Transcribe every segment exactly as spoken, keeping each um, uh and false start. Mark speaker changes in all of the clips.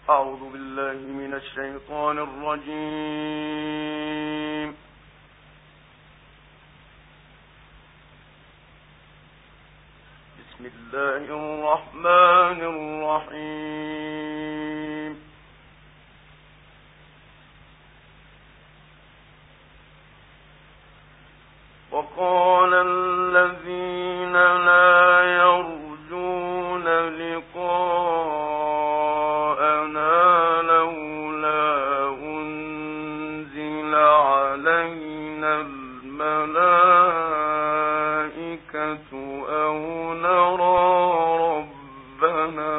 Speaker 1: أعوذ بالله من الشيطان الرجيم. بسم الله الرحمن الرحيم. وقال الذين لا يرجون لقاءنا لولا أنزل علينا الملائكة أو نرى ربنا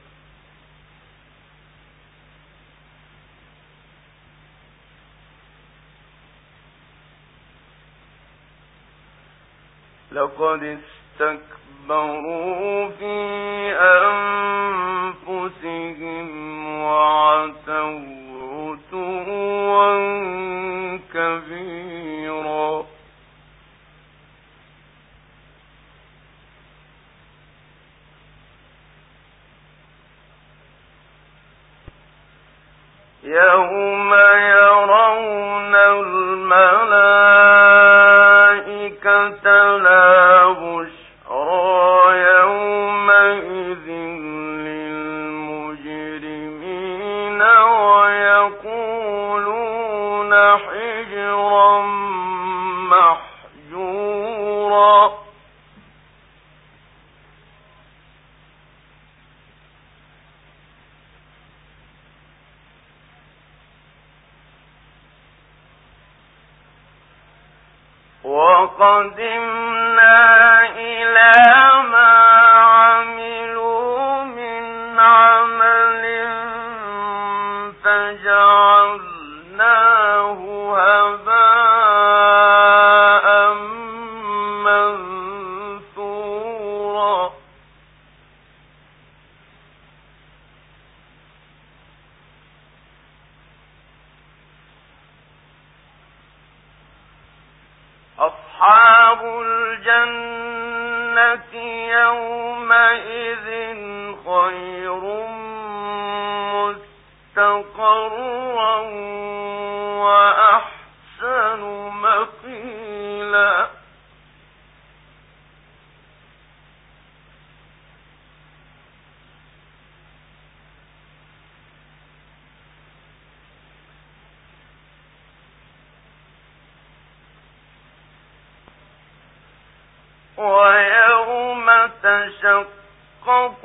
Speaker 1: لقد استكبروا في أنفسهم وعتوا عتوا كبيرا. يوم يرون الملائكة لا بشرى يومئذ للمجرمين ويقولون حجرا محجورا. وقدمنا إلى ما عملوا من عمل فجعلناه هباء منثورا. أصحاب الجنة يومئذ خير مستقرا وأحسن مقيلا. ويوم تشقق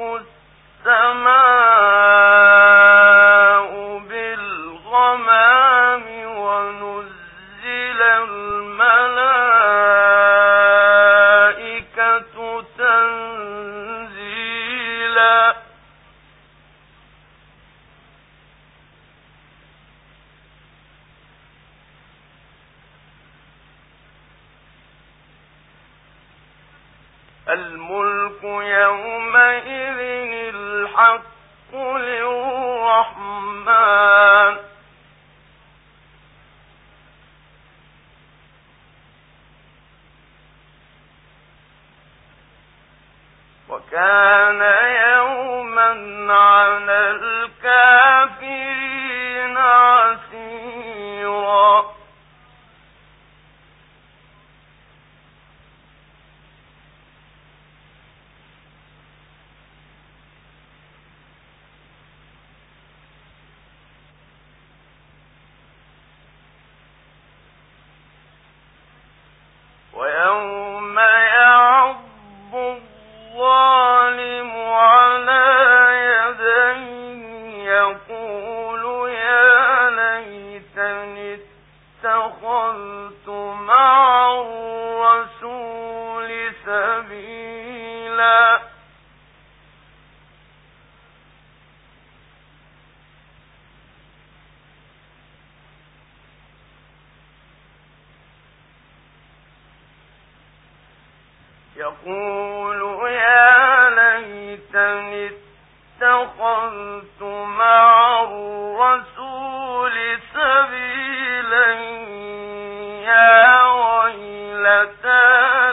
Speaker 1: السماء بالغمام ونزل الملائكة تنزيلا. الملك يومئذ الحق للرحمن وكان يوما على الكافرين عسيرا. ويوم يعض الظالم على يديه يقول يا ليتني اتخذت مع الرسول سبيلا. يقول يا ليتني اتخذت مع الرسول سبيلا يا ويلتى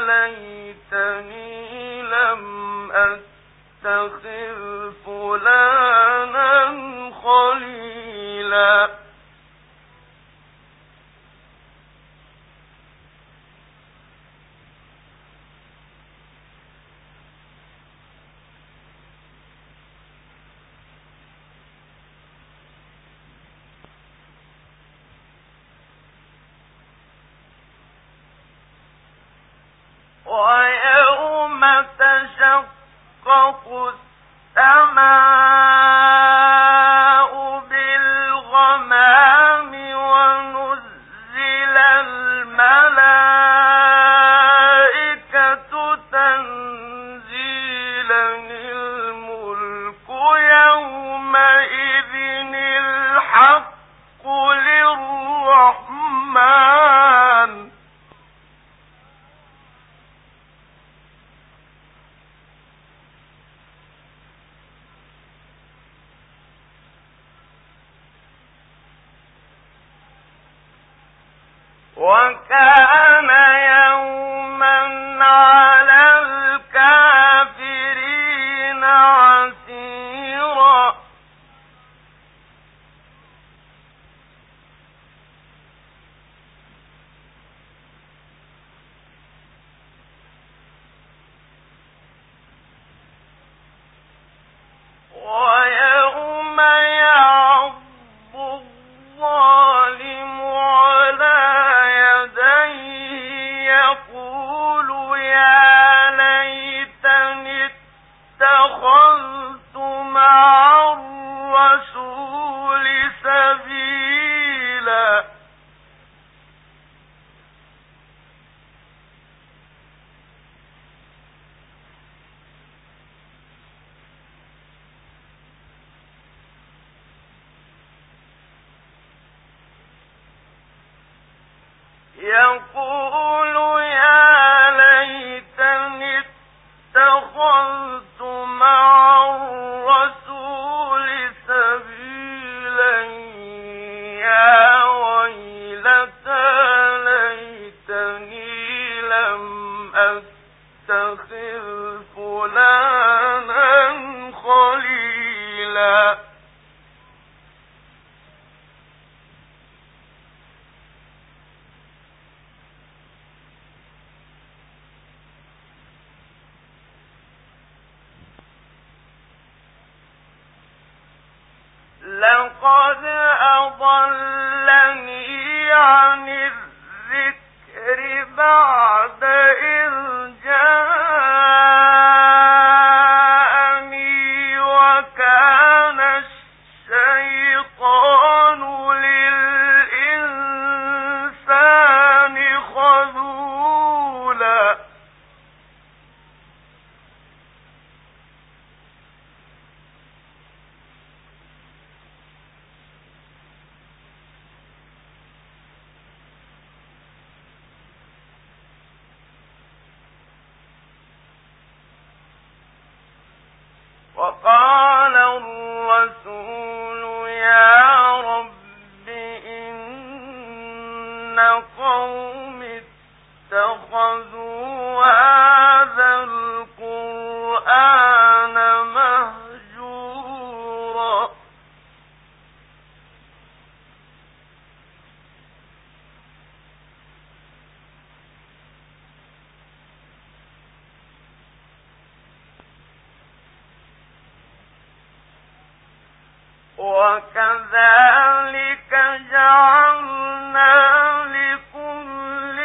Speaker 1: ليتني لم أتخذ فلانا خليلا. ويوم تشقق السماء بالغمام ونزل الملائكة تنزيلا الملك يومئذ الحق للرحمن وكان يوما على الكافرين عسيرا ويوم يعض الظالم على يقول يا ليتني اتخذت مع الرسول سبيلا يقول يا ليتني اتخذت مع الرسول سبيلا يا ويلتى ليتني لم أتخذ فلانا خليلا لقد أضلني عن الذكر بعد إذ جاءني وكان الشيطان للإنسان خذولا وقال الرسول يا رب إن قوم اتخذوا هذا القرآن مهجورا وكذلك جعلنا لكل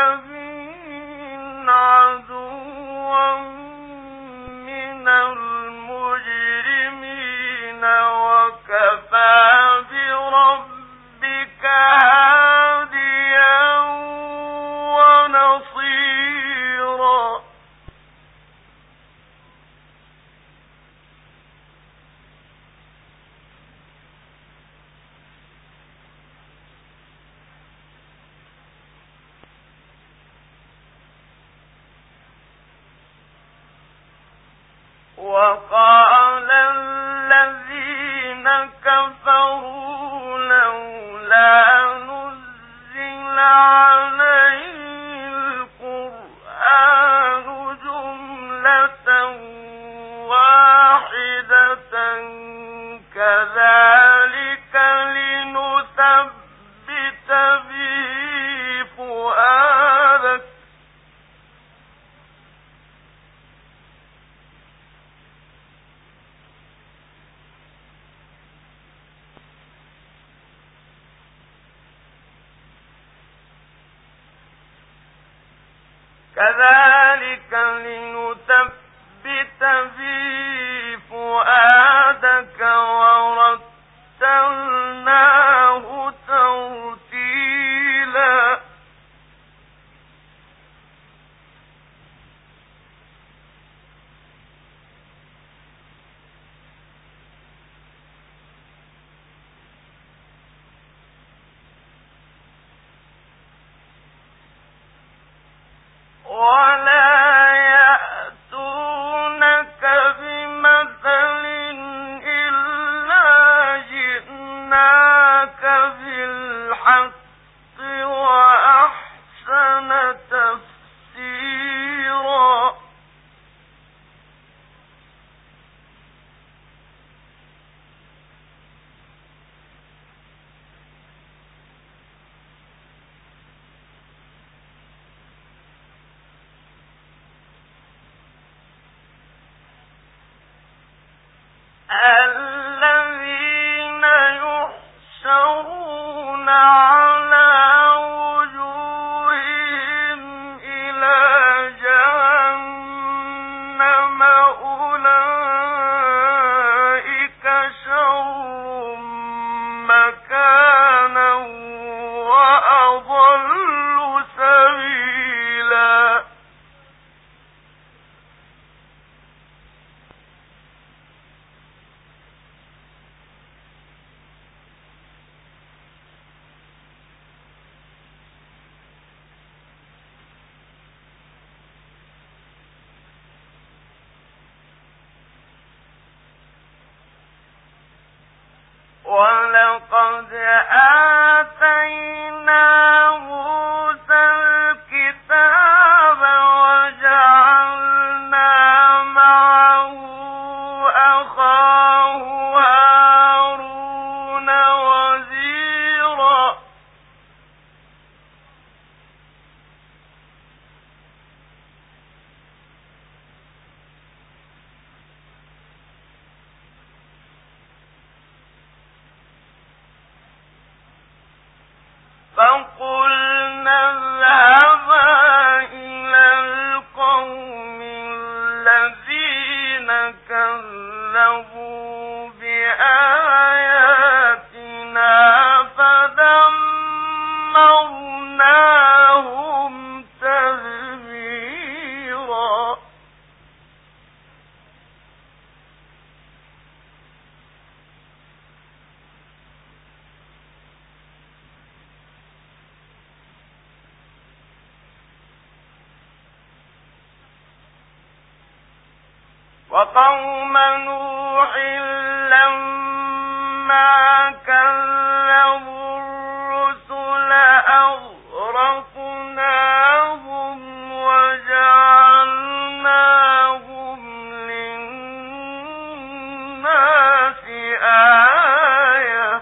Speaker 1: نبي عدوا من المجرمين وكفى بربك هاديا ونصيرا وقال الذين كفروا لولا نزل عليه القرآن جملة واحدة كذلك لنثبت به فؤادك كذلك لنثبت به فؤادك ورتلناه ترتيلا ولا يأتونك بمثل إلا جئناك بالحق وأحسن تفسيرا الذين يحشرون على وجوههم إلى جهنم أولئك شر مكانا وأضل سبيلا ولقد آتينا موسى الكتاب وجعلنا معه أخاه هارون وزيرا فقلنا اذهبا إلى القوم الذين كذبوا بآياتنا فدمرناهم تدميرا وقوم نوح لما كذبوا الرسل أغرقناهم وجعلناهم للناس آية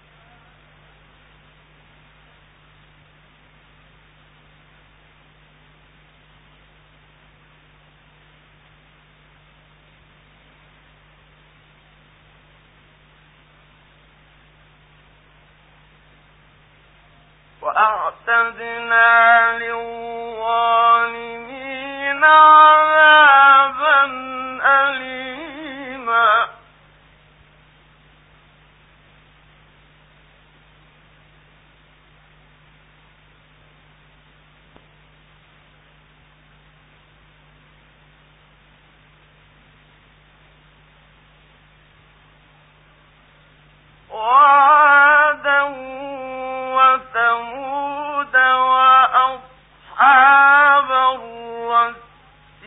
Speaker 1: وأعتدنا للظالمين عذابا أليما وعادا وثمود وأصحاب الرس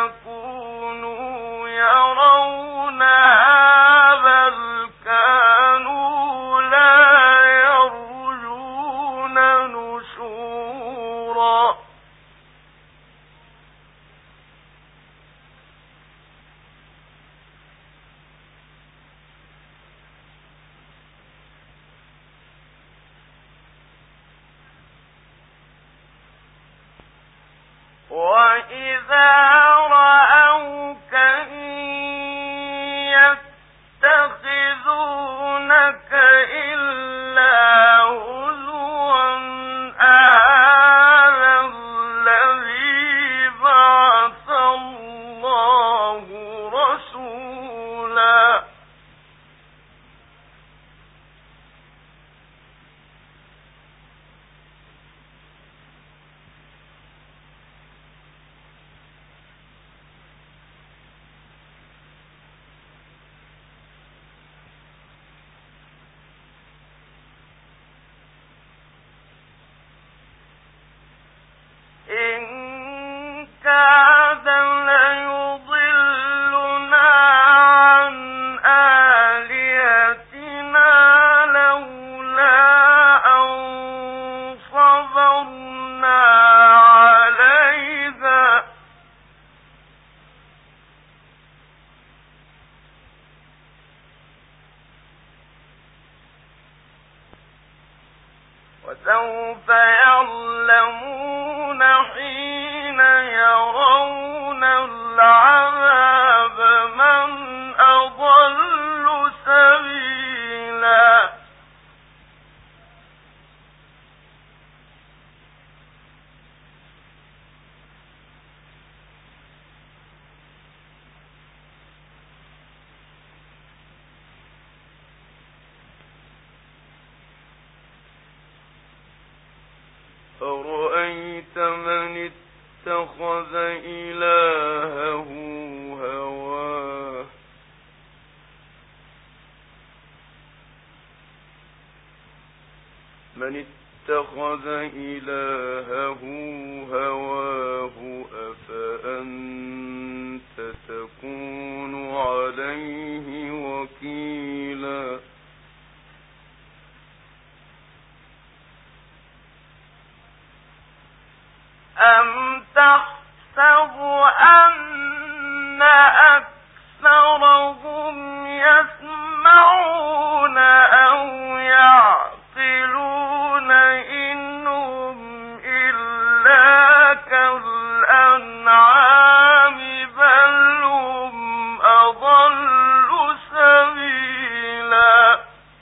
Speaker 1: يكونوا يرونها بل كانوا لا يرجون نشورا وَإِذَا رَأَوْكَ إِن يَتَّخِذُونَكَ إِلَّا هُزُوًا أَهَٰذَا الَّذِي بَعَثَ اللَّهُ رَسُولًا إن كاد ليضلنا عن آلهتنا لولا أن صبرنا عليها وسوف يعلمون حين يرون العذاب من أضل سبيلا أرأيت من اتخذ إلهه هواه من اتخذ إلهه هواه أفأنت تكون عليه وكيلا أم تحسب أن أكثرهم يسمعون أو يعقلون إنهم إلا كالأنعام بل هم أضل سبيلا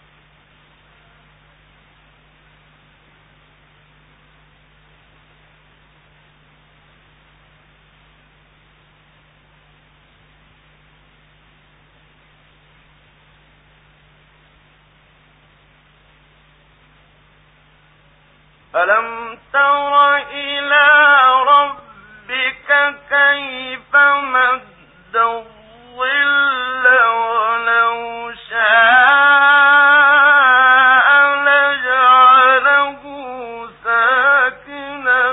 Speaker 1: ألم تر إلى ربك كيف مد الظل ولو شاء لجعله ساكنا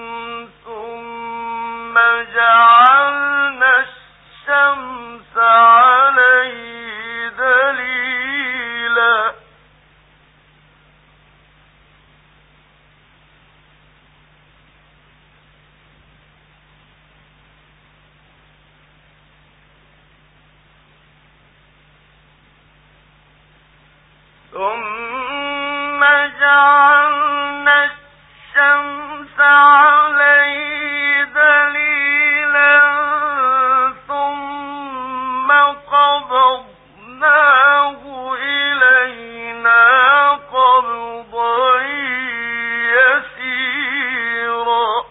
Speaker 1: ثم جعلنا الشمس عليه دليلا ثم جعلنا الشمس عليه دليلا ثم قبضناه إلينا قبضا يسيرا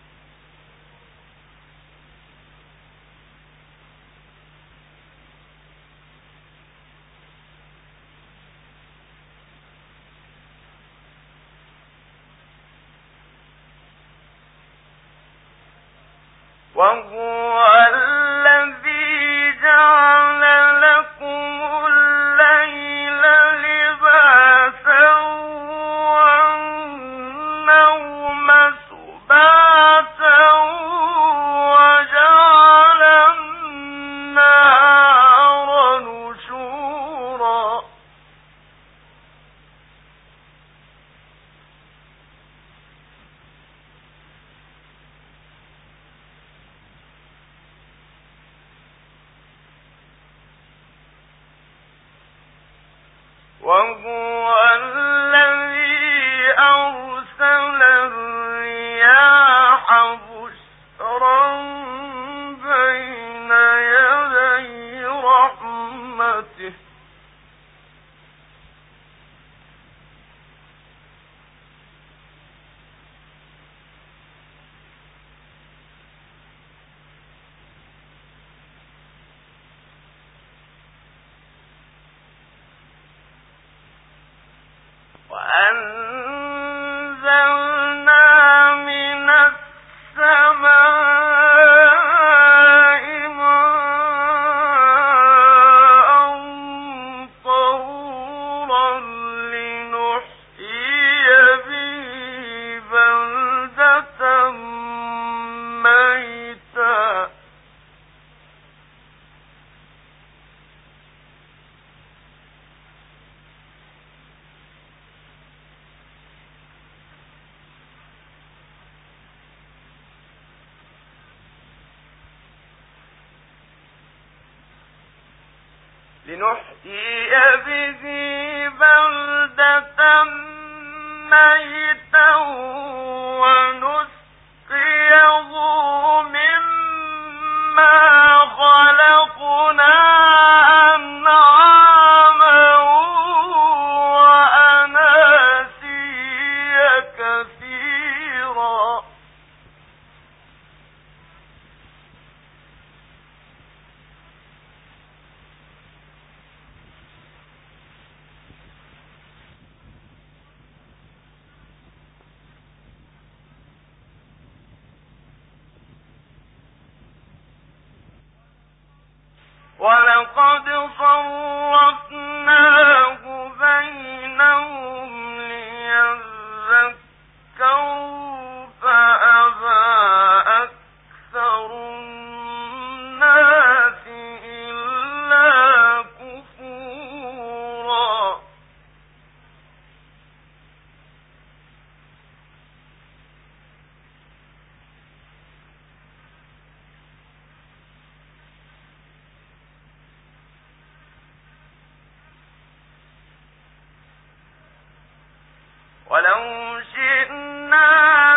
Speaker 1: وهو الذي جعل لكم الليل لباسا والنوم سباتا وجعل وهو الذي أرسل الرياح بشرا بين يدي رحمته وأنزلنا من السماء ماء طهورا لنحيي به بلدة ميتا لنحيي به بلدة ميتا ونسقيه مما خلقنا أنعاما وأناسيا كثيرا ولقد صرفناه بينهم ليذكروا فأبى أكثر الناس إلا كفورا ولو شئنا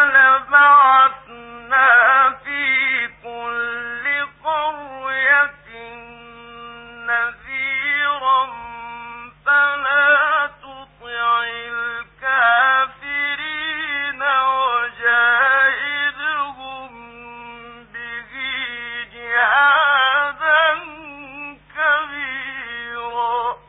Speaker 1: لبعثنا في كل قرية نذيرا فلا تطع الكافرين وجاهدهم به جهادا كبيرا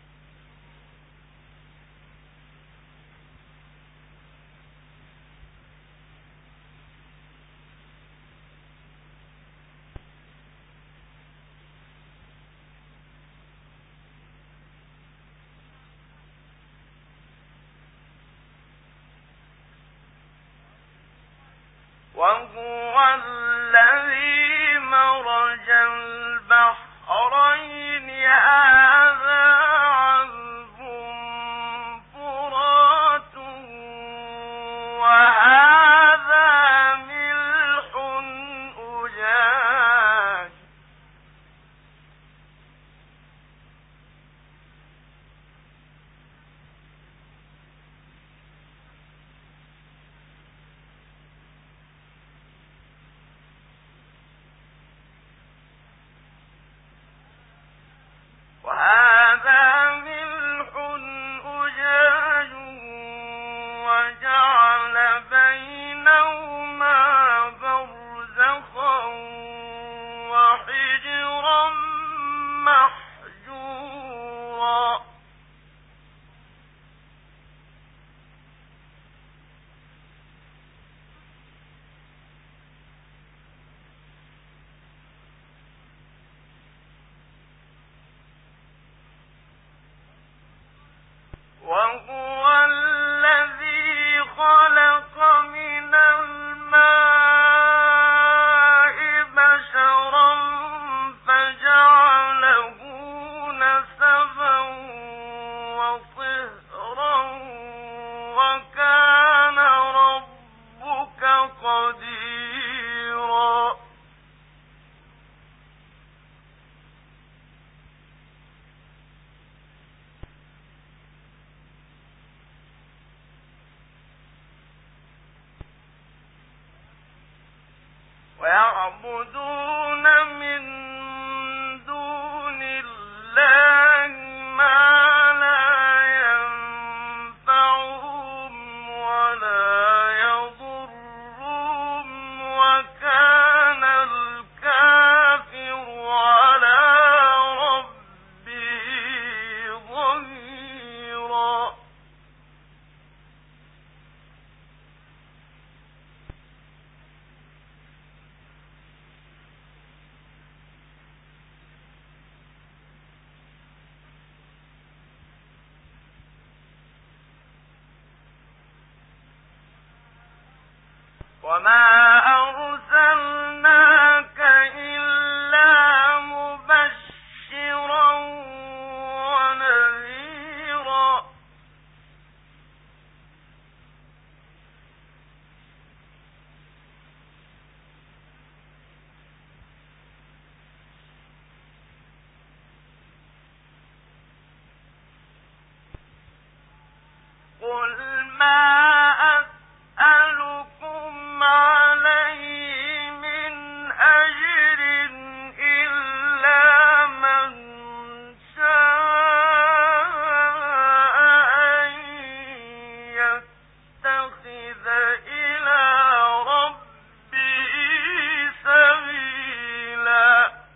Speaker 1: وهو الذي مرج البحرين هذا عذب فرات وهذا ملح أجاج وهذا ملح أجاج وجعل بينهما برزخا وحجرا محجورا وهو الذي خلق من الماء بشرا فجعله نسبا وصهرا وكان ربك قديرا ويعبدون من دون الله ما لا ينفعهم ولا يضرهم وكان الكافر على ربه ظهيرا. وما أرسلناك إلا مبشرا ونذيرا. قل ما أسألكم عليه من أجر إلا من شاء أن يتخذ إلى ربه سبيلا.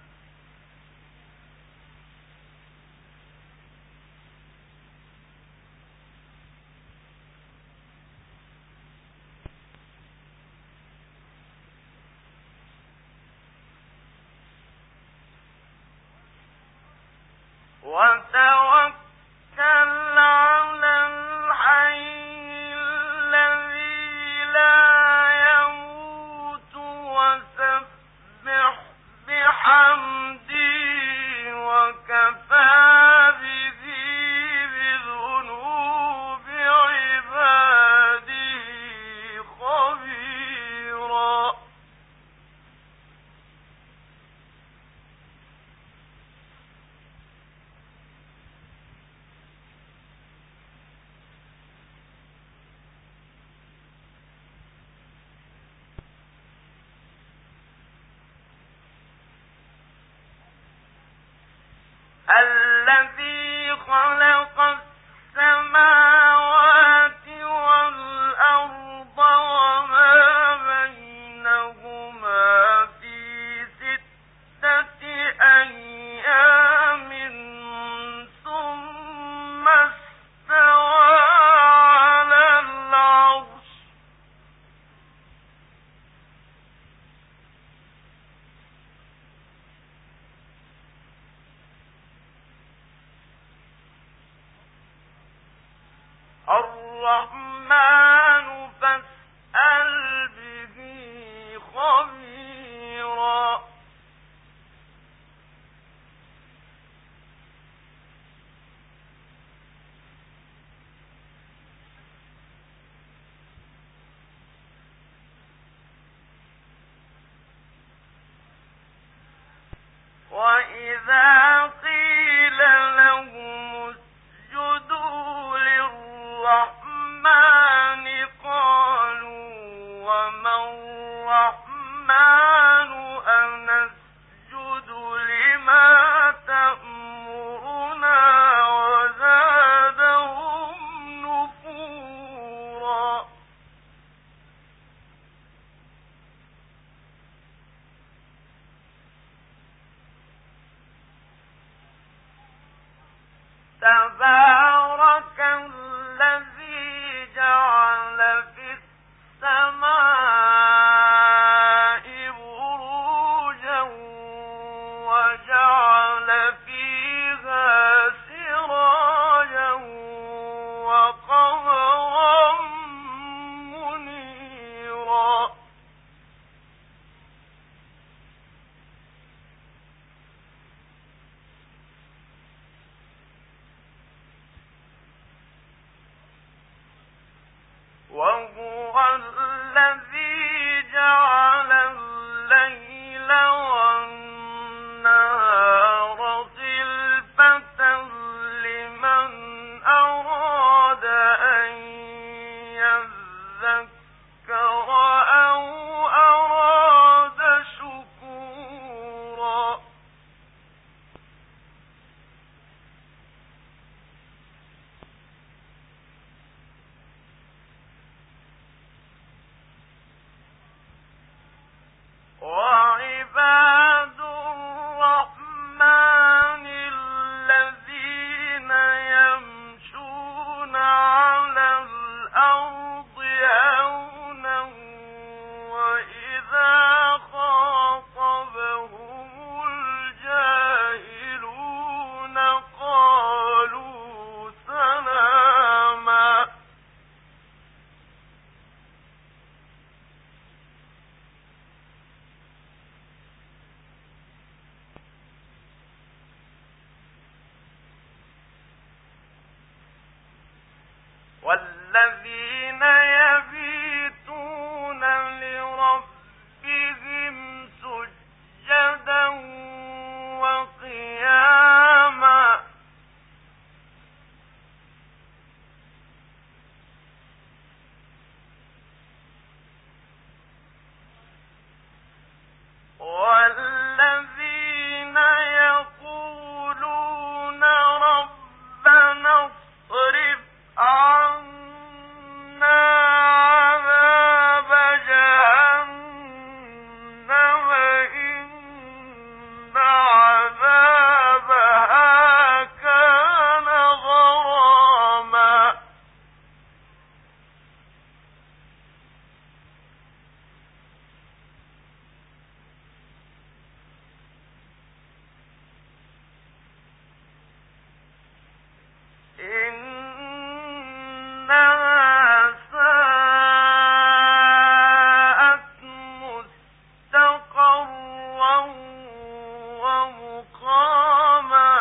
Speaker 1: وتوكل على الحي الذي لا يموت وسبح بحمده وكفى به بذنوب عباده خبيرا. الذي خلق السماوات والأرض وما بينهما في ستة أيام ثم استوى على العرش. الرحمن فاسأل به خبيرا. وإذا قيل لهم اسجدوا للرحمن قالوا وما الرحمن أنسجد لما تأمرنا وزادهم نفورا. تبارك الذي جعل في السماء بروجا وجعل فيها سراجا وقمرا منيرا. وهو الذي جعل الليل والنهار خلفة لمن أراد أن يذكر أو أراد والذين يبيتون لربهم سجدا وقياما والذين يقولون ربنا اصرف عنا عذاب جهنم إن عذابها كان غراما إنها ساءت مستقرا ومقاما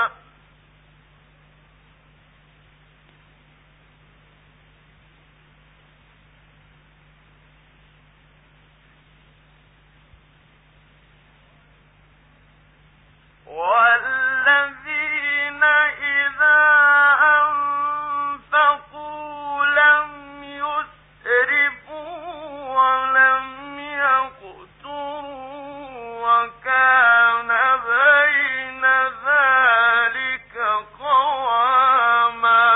Speaker 1: والذين إذا أنفقوا لم يسرفوا ولم يقتروا وكان بين ذلك قواما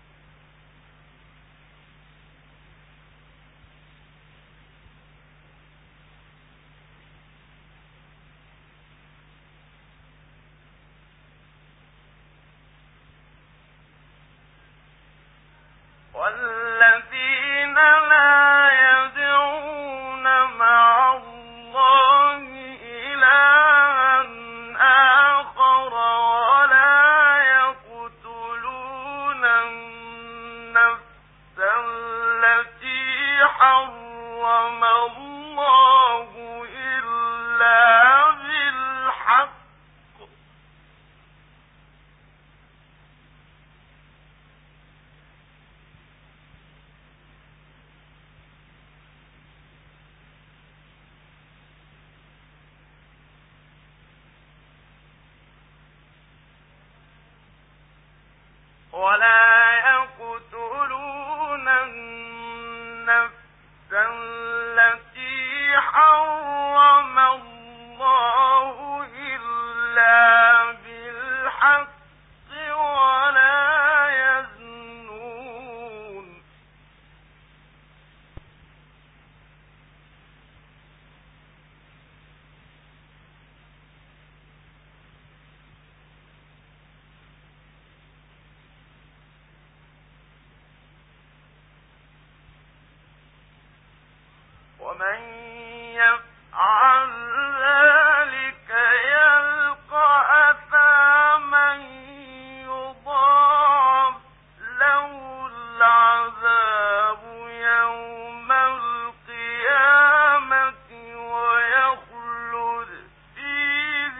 Speaker 1: والذين لا يدعون مع الله إلها آخر ولا يقتلون النفس التي حرم الله إلا بالحق ولا يقتلون النفس التي حرم الله إلا بالحق ولا يزنون ومن يفعل ذلك يلقى أثاما يضاعف له العذاب يوم القيامة ويخلد فيه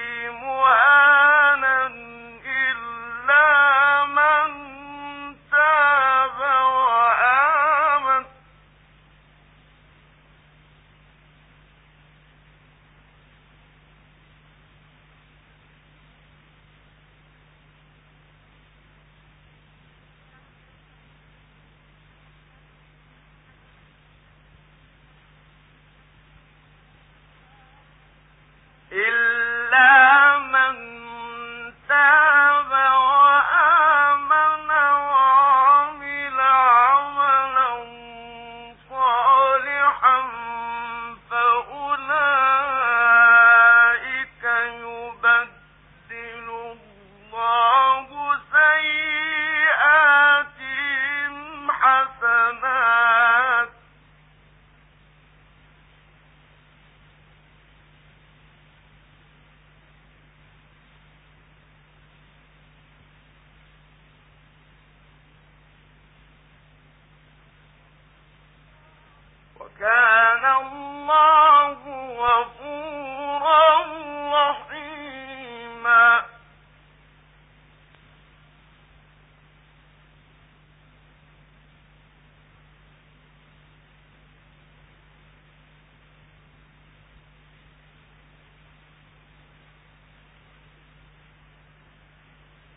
Speaker 1: مهانا إلا من تاب وآمن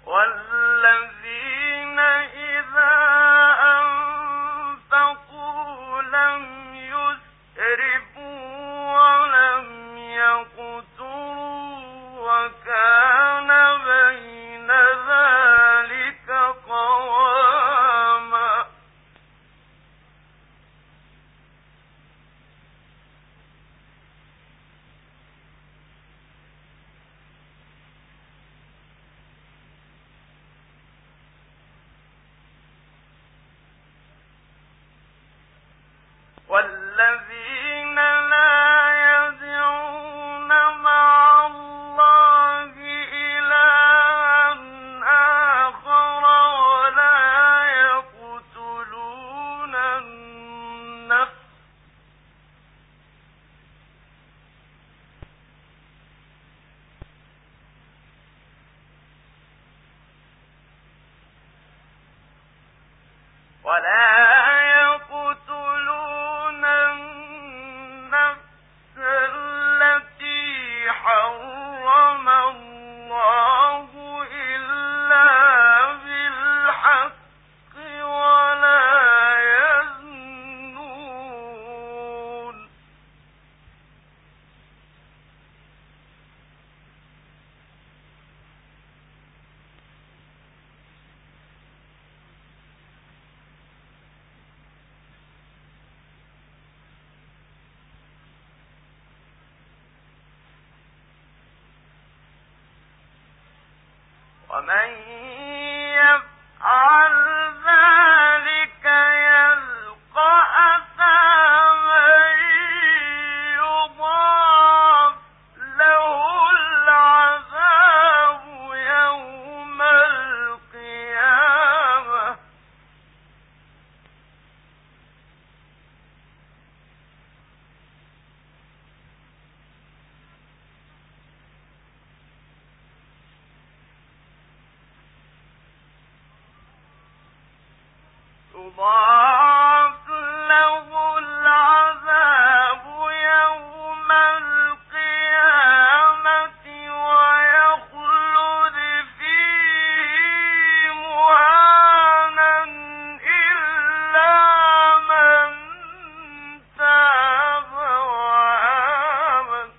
Speaker 1: والذين إذا أنفقوا لم يسرفوا ولم يقتروا وكان بين ذلك قواما والذين لا يدعون مع الله إلها آخر ولا يقتلون النفس ولا يقتلون النفس التي حرم الله إلا بالحق ولا يزنون ومن يفعل ذلك يلقى أثاما يضاعف له العذاب يوم القيامة يضاعف له العذاب يوم القيامة ويخلد فيه مهانا إلا من تاب وآمن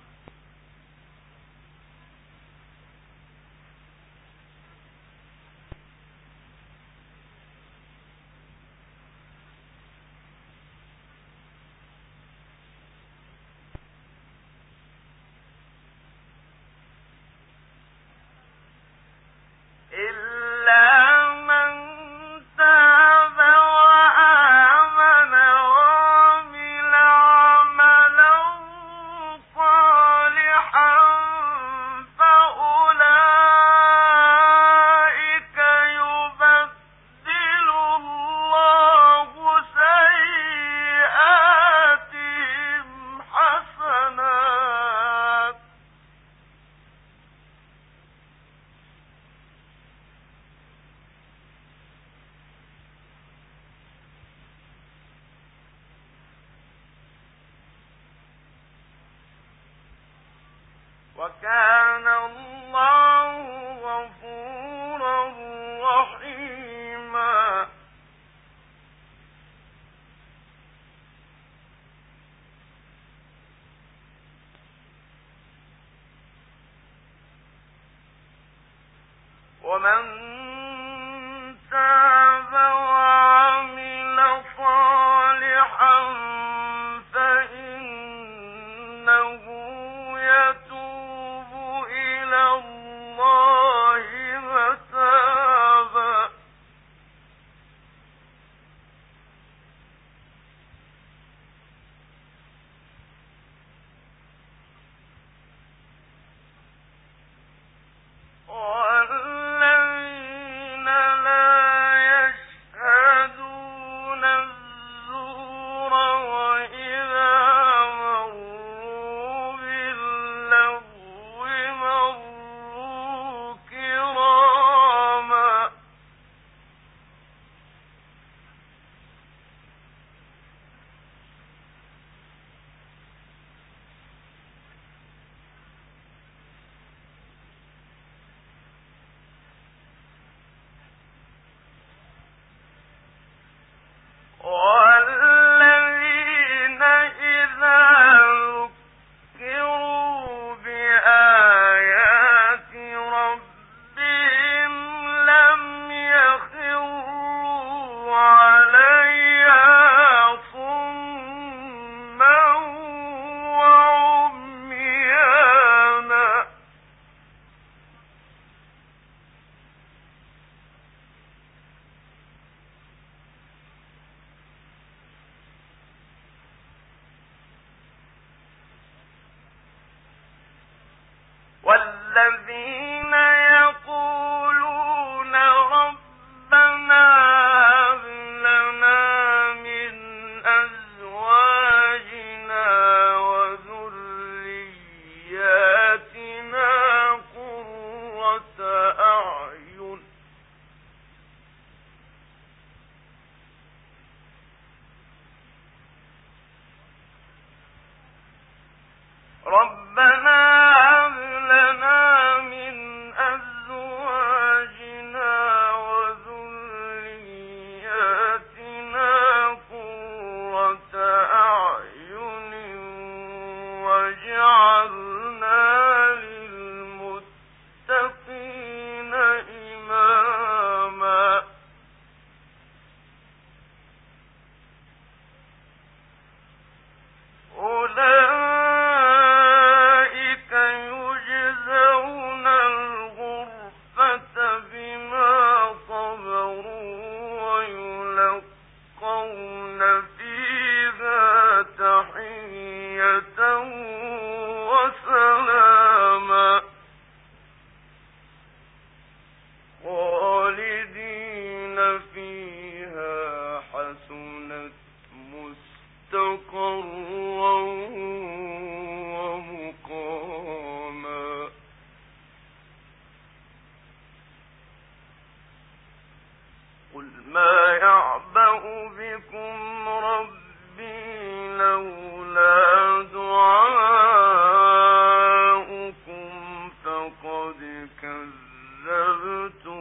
Speaker 1: إلا من تاب وآمن وعمل عملا صالحا فأولئك يبدل الله سيئاتهم حسنات وكان الله غفورا رحيما ومن تاب وعمل صالحا فإنه يتوب إلى الله متابا والذين الذين يقولون ربنا هب لنا من أزواجنا وذرياتنا قرة أعين ربنا هب لنا من أزواجنا وذرياتنا قرة أعين واجعلنا للمتقين إماما أولئك يجزون الغرفة بما صبروا ويلقون فيها تحية وسلاما خالدين فيها حسنت مستقرا ومقاما قل ما يعبأ بكم ربي لولا دعاؤكم فقد كذبتم